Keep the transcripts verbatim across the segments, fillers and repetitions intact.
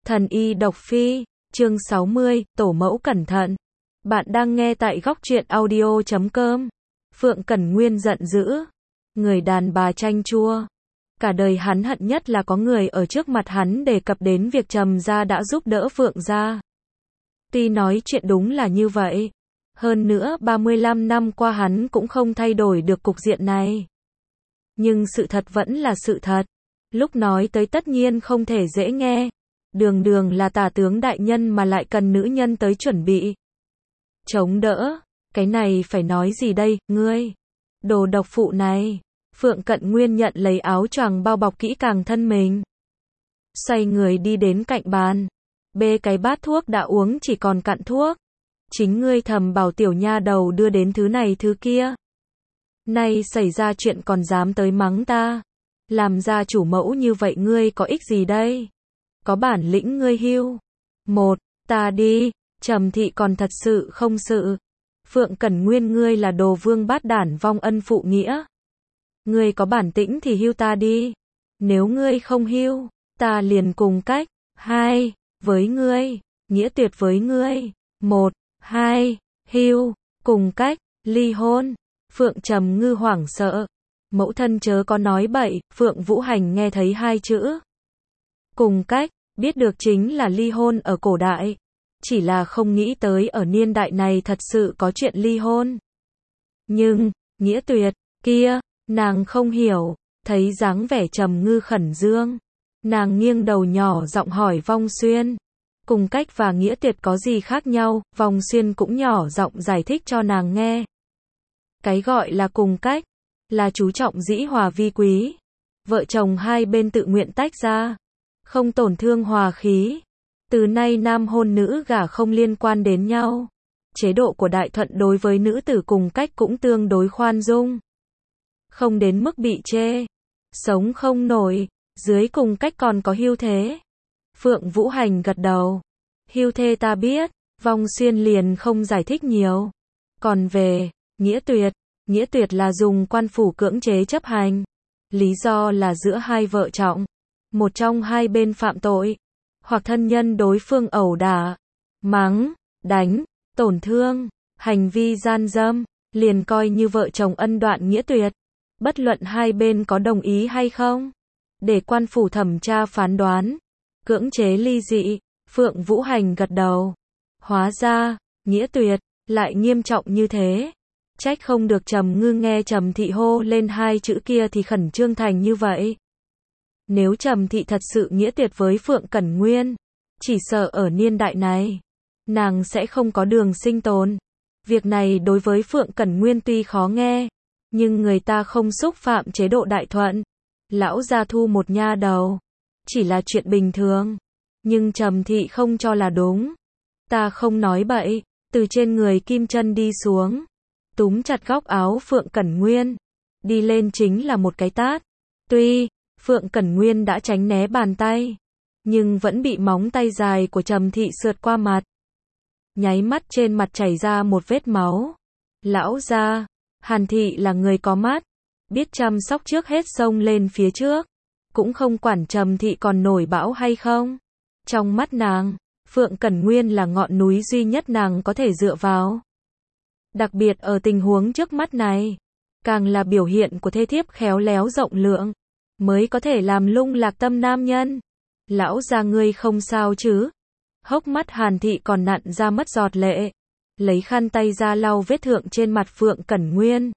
Thần y độc phi, chương sáu mươi, tổ mẫu cẩn thận. Bạn đang nghe tại góc truyện audio chấm com. Phượng Cẩn Nguyên giận dữ. Người đàn bà chanh chua. Cả đời hắn hận nhất là có người ở trước mặt hắn đề cập đến việc Trầm gia đã giúp đỡ Phượng gia. Tuy nói chuyện đúng là như vậy. Hơn nữa ba mươi lăm năm qua hắn cũng không thay đổi được cục diện này. Nhưng sự thật vẫn là sự thật. Lúc nói tới tất nhiên không thể dễ nghe. Đường đường là tả tướng đại nhân mà lại cần nữ nhân tới chuẩn bị chống đỡ. Cái này phải nói gì đây, ngươi? Đồ độc phụ này. Phượng Cận Nguyên nhận lấy áo choàng bao bọc kỹ càng thân mình. Xoay người đi đến cạnh bàn. Bê cái bát thuốc đã uống chỉ còn cạn thuốc. Chính ngươi thầm bảo tiểu nha đầu đưa đến thứ này thứ kia. Nay xảy ra chuyện còn dám tới mắng ta. Làm ra chủ mẫu như vậy ngươi có ích gì đây? Có bản lĩnh ngươi hưu. Một, ta đi. Trầm thị còn thật sự không sự. Phượng Cẩn Nguyên ngươi là đồ vương bát đản vong ân phụ nghĩa. Ngươi có bản tĩnh thì hưu ta đi. Nếu ngươi không hưu, ta liền cùng cách. Hai, với ngươi. Nghĩa tuyệt với ngươi. Một, hai, hưu. Cùng cách, ly hôn. Phượng Trầm Ngư hoảng sợ. Mẫu thân chớ có nói bậy. Phượng Vũ Hành nghe thấy hai chữ cùng cách, biết được chính là ly hôn ở cổ đại. Chỉ là không nghĩ tới ở niên đại này thật sự có chuyện ly hôn. Nhưng, nghĩa tuyệt, kia, nàng không hiểu, thấy dáng vẻ Trầm Ngư khẩn dương. Nàng nghiêng đầu nhỏ giọng hỏi Vong Xuyên. Cùng cách và nghĩa tuyệt có gì khác nhau, Vong Xuyên cũng nhỏ giọng giải thích cho nàng nghe. Cái gọi là cùng cách, là chú trọng dĩ hòa vi quý. Vợ chồng hai bên tự nguyện tách ra. Không tổn thương hòa khí. Từ nay nam hôn nữ gả không liên quan đến nhau. Chế độ của Đại Thuận đối với nữ tử cùng cách cũng tương đối khoan dung. Không đến mức bị chê. Sống không nổi. Dưới cùng cách còn có hưu thế. Phượng Vũ Hành gật đầu. Hưu thế ta biết. Vong Xuyên liền không giải thích nhiều. Còn về nghĩa tuyệt. Nghĩa tuyệt là dùng quan phủ cưỡng chế chấp hành. Lý do là giữa hai vợ chồng. Một trong hai bên phạm tội, hoặc thân nhân đối phương ẩu đả, mắng, đánh, tổn thương, hành vi gian dâm, liền coi như vợ chồng ân đoạn nghĩa tuyệt. Bất luận hai bên có đồng ý hay không, để quan phủ thẩm tra phán đoán, cưỡng chế ly dị. Phượng Vũ Hành gật đầu. Hóa ra, nghĩa tuyệt, lại nghiêm trọng như thế. Trách không được Trầm Ngư nghe Trầm thị hô lên hai chữ kia thì khẩn trương thành như vậy. Nếu Trầm thị thật sự nghĩa tuyệt với Phượng Cẩn Nguyên, chỉ sợ ở niên đại này, nàng sẽ không có đường sinh tồn. Việc này đối với Phượng Cẩn Nguyên tuy khó nghe, nhưng người ta không xúc phạm chế độ Đại Thuận. Lão gia thu một nha đầu, chỉ là chuyện bình thường. Nhưng Trầm thị không cho là đúng. Ta không nói bậy, từ trên người Kim Chân đi xuống, túm chặt góc áo Phượng Cẩn Nguyên, đi lên chính là một cái tát. Tuy Phượng Cẩn Nguyên đã tránh né bàn tay, nhưng vẫn bị móng tay dài của Trầm thị sượt qua mặt. Nháy mắt trên mặt chảy ra một vết máu. Lão gia, Hàn thị là người có mắt, biết chăm sóc trước hết xông lên phía trước, cũng không quản Trầm thị còn nổi bão hay không. Trong mắt nàng, Phượng Cẩn Nguyên là ngọn núi duy nhất nàng có thể dựa vào. Đặc biệt ở tình huống trước mắt này, càng là biểu hiện của thê thiếp khéo léo rộng lượng, mới có thể làm lung lạc tâm nam nhân. Lão gia ngươi không sao chứ? Hốc mắt Hàn thị còn nặn ra mất giọt lệ, lấy khăn tay ra lau vết thượng trên mặt Phượng Cẩn Nguyên.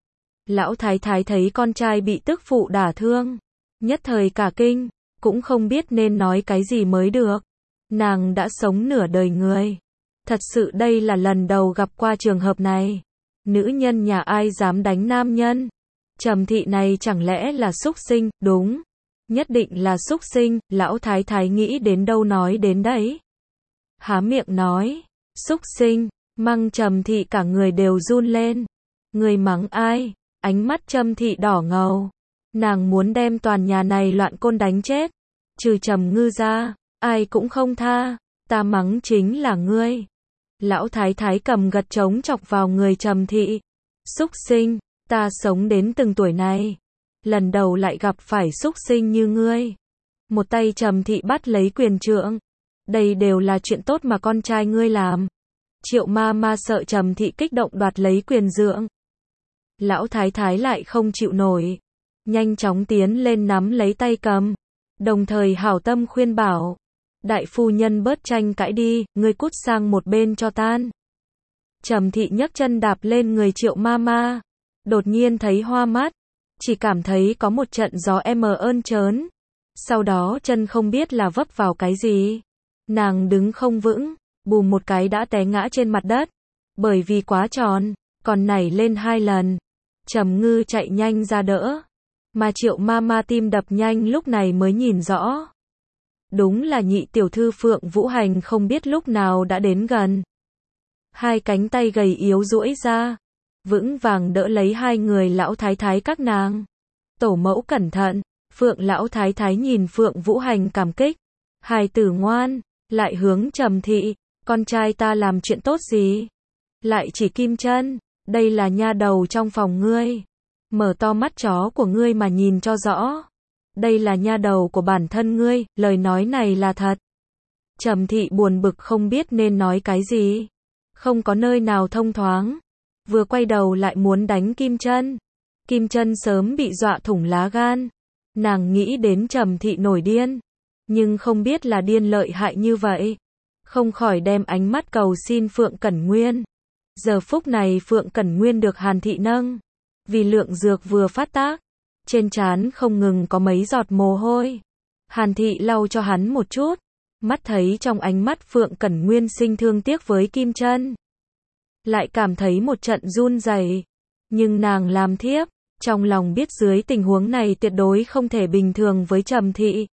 Lão thái thái thấy con trai bị tức phụ đả thương, nhất thời cả kinh, cũng không biết nên nói cái gì mới được. Nàng đã sống nửa đời người, thật sự đây là lần đầu gặp qua trường hợp này. Nữ nhân nhà ai dám đánh nam nhân? Trầm thị này chẳng lẽ là súc sinh? Đúng, nhất định là súc sinh. Lão thái thái nghĩ đến đâu nói đến đấy. Há miệng nói, súc sinh, mắng Trầm thị cả người đều run lên. Người mắng ai? Ánh mắt Trầm thị đỏ ngầu. Nàng muốn đem toàn nhà này loạn côn đánh chết. Trừ Trầm Ngư ra, ai cũng không tha. Ta mắng chính là ngươi. Lão thái thái cầm gật trống chọc vào người Trầm thị. Súc sinh. Ta sống đến từng tuổi này, lần đầu lại gặp phải súc sinh như ngươi. Một tay Trầm thị bắt lấy quyền trượng, đây đều là chuyện tốt mà con trai ngươi làm. Triệu ma ma sợ Trầm Thị kích động đoạt lấy quyền dưỡng. Lão thái thái lại không chịu nổi, nhanh chóng tiến lên nắm lấy tay cầm, đồng thời hảo tâm khuyên bảo, đại phu nhân bớt tranh cãi đi, ngươi cút sang một bên cho tan. Trầm Thị nhấc chân đạp lên người Triệu ma ma, đột nhiên thấy hoa mắt, chỉ cảm thấy có một trận gió em ơn trớn, sau đó chân không biết là vấp vào cái gì, nàng đứng không vững, bùm một cái đã té ngã trên mặt đất, bởi vì quá tròn, còn nảy lên hai lần. Trầm Ngư chạy nhanh ra đỡ, mà Triệu ma ma tim đập nhanh lúc này mới nhìn rõ. Đúng là nhị tiểu thư Phượng Vũ Hành không biết lúc nào đã đến gần. Hai cánh tay gầy yếu duỗi ra, vững vàng đỡ lấy hai người lão thái thái các nàng. Tổ mẫu cẩn thận, Phượng lão thái thái nhìn Phượng Vũ Hành cảm kích. Hài tử ngoan, lại hướng Trầm Thị, con trai ta làm chuyện tốt gì? Lại chỉ Kim Chân, đây là nha đầu trong phòng ngươi. Mở to mắt chó của ngươi mà nhìn cho rõ. Đây là nha đầu của bản thân ngươi, lời nói này là thật. Trầm Thị buồn bực không biết nên nói cái gì. Không có nơi nào thông thoáng. Vừa quay đầu lại muốn đánh Kim Chân. Kim Chân sớm bị dọa thủng lá gan. Nàng nghĩ đến Trầm Thị nổi điên. Nhưng không biết là điên lợi hại như vậy. Không khỏi đem ánh mắt cầu xin Phượng Cẩn Nguyên. Giờ phút này Phượng Cẩn Nguyên được Hàn Thị nâng. Vì lượng dược vừa phát tác. Trên trán không ngừng có mấy giọt mồ hôi. Hàn Thị lau cho hắn một chút. Mắt thấy trong ánh mắt Phượng Cẩn Nguyên sinh thương tiếc với Kim Chân. Lại cảm thấy một trận run rẩy. Nhưng nàng làm thiếp, trong lòng biết dưới tình huống này tuyệt đối không thể bình thường với Trầm Thị.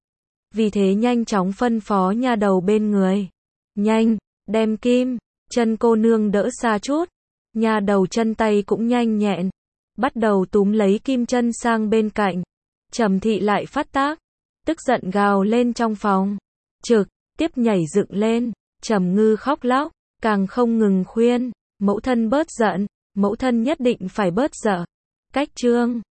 Vì thế nhanh chóng phân phó nha đầu bên người. Nhanh, đem Kim Chân cô nương đỡ xa chút. Nha đầu chân tay cũng nhanh nhẹn. Bắt đầu túm lấy Kim Chân sang bên cạnh. Trầm Thị lại phát tác. Tức giận gào lên trong phòng. Trực tiếp nhảy dựng lên. Trầm Ngư khóc lóc. Càng không ngừng khuyên. Mẫu thân bớt giận. Mẫu thân nhất định phải bớt giận. Cách chương